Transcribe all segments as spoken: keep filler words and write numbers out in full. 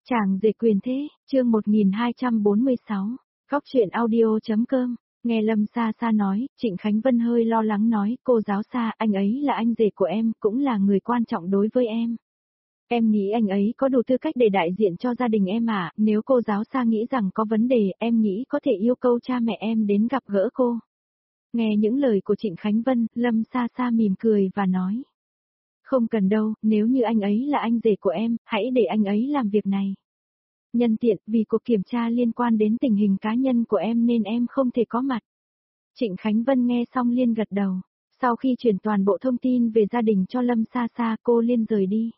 Chàng rể quyền thế, chương một nghìn hai trăm bốn mươi sáu, Góc truyện audio.com, nghe Lâm Sa Sa nói, Trịnh Khánh Vân hơi lo lắng nói, cô giáo Sa, anh ấy là anh rể của em, cũng là người quan trọng đối với em. Em nghĩ anh ấy có đủ tư cách để đại diện cho gia đình em à, nếu cô giáo Sa nghĩ rằng có vấn đề, em nghĩ có thể yêu cầu cha mẹ em đến gặp gỡ cô. Nghe những lời của Trịnh Khánh Vân, Lâm Sa Sa mỉm cười và nói. Không cần đâu, nếu như anh ấy là anh rể của em, hãy để anh ấy làm việc này. Nhân tiện, vì cuộc kiểm tra liên quan đến tình hình cá nhân của em nên em không thể có mặt. Trịnh Khánh Vân nghe xong liên gật đầu. Sau khi chuyển toàn bộ thông tin về gia đình cho Lâm Sa Sa, cô liên rời đi.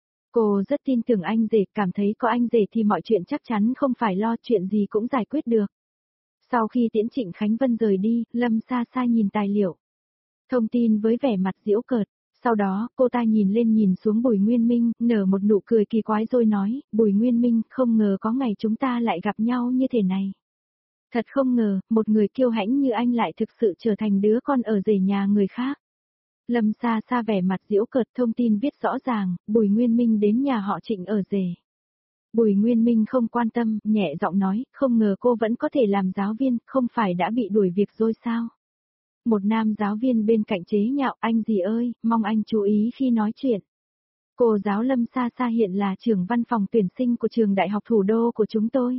Cô rất tin tưởng anh rể, cảm thấy có anh rể thì mọi chuyện chắc chắn không phải lo, chuyện gì cũng giải quyết được. Sau khi tiễn Trịnh Khánh Vân rời đi, Lâm Sa Sa nhìn tài liệu. Thông tin với vẻ mặt giễu cợt. Sau đó, cô ta nhìn lên nhìn xuống Bùi Nguyên Minh, nở một nụ cười kỳ quái rồi nói, Bùi Nguyên Minh, không ngờ có ngày chúng ta lại gặp nhau như thế này. Thật không ngờ, một người kiêu hãnh như anh lại thực sự trở thành đứa con ở rể nhà người khác. Lâm Sa Sa vẻ mặt giễu cợt, thông tin viết rõ ràng, Bùi Nguyên Minh đến nhà họ Trịnh ở rể. Bùi Nguyên Minh không quan tâm, nhẹ giọng nói, không ngờ cô vẫn có thể làm giáo viên, không phải đã bị đuổi việc rồi sao? Một nam giáo viên bên cạnh chế nhạo, anh gì ơi, mong anh chú ý khi nói chuyện. Cô giáo Lâm Sa Sa hiện là trưởng văn phòng tuyển sinh của trường đại học thủ đô của chúng tôi.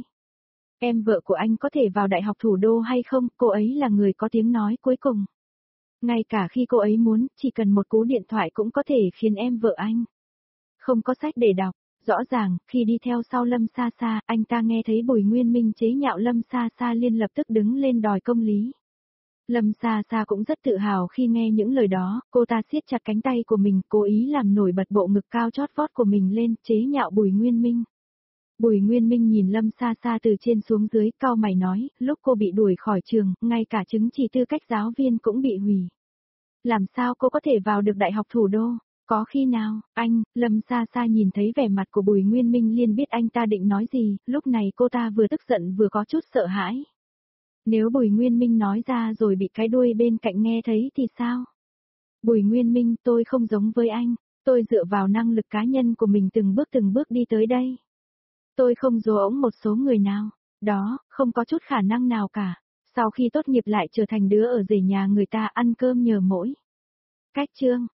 Em vợ của anh có thể vào đại học thủ đô hay không, cô ấy là người có tiếng nói cuối cùng. Ngay cả khi cô ấy muốn, chỉ cần một cú điện thoại cũng có thể khiến em vợ anh không có sách để đọc. Rõ ràng, khi đi theo sau Lâm Sa Sa, anh ta nghe thấy Bùi Nguyên Minh chế nhạo Lâm Sa Sa liền lập tức đứng lên đòi công lý. Lâm Sa Sa cũng rất tự hào khi nghe những lời đó, cô ta siết chặt cánh tay của mình, cố ý làm nổi bật bộ ngực cao chót vót của mình lên, chế nhạo Bùi Nguyên Minh. Bùi Nguyên Minh nhìn Lâm Sa Sa từ trên xuống dưới, cau mày nói, lúc cô bị đuổi khỏi trường, ngay cả chứng chỉ tư cách giáo viên cũng bị hủy. Làm sao cô có thể vào được đại học thủ đô? Có khi nào, anh, Lâm Sa Sa nhìn thấy vẻ mặt của Bùi Nguyên Minh liền biết anh ta định nói gì, lúc này cô ta vừa tức giận vừa có chút sợ hãi. Nếu Bùi Nguyên Minh nói ra rồi bị cái đuôi bên cạnh nghe thấy thì sao? Bùi Nguyên Minh, tôi không giống với anh, tôi dựa vào năng lực cá nhân của mình từng bước từng bước đi tới đây. Tôi không dỗ ống một số người nào, đó, không có chút khả năng nào cả. Sau khi tốt nghiệp lại trở thành đứa ở rể nhà người ta ăn cơm nhờ mỗi. Cách chương.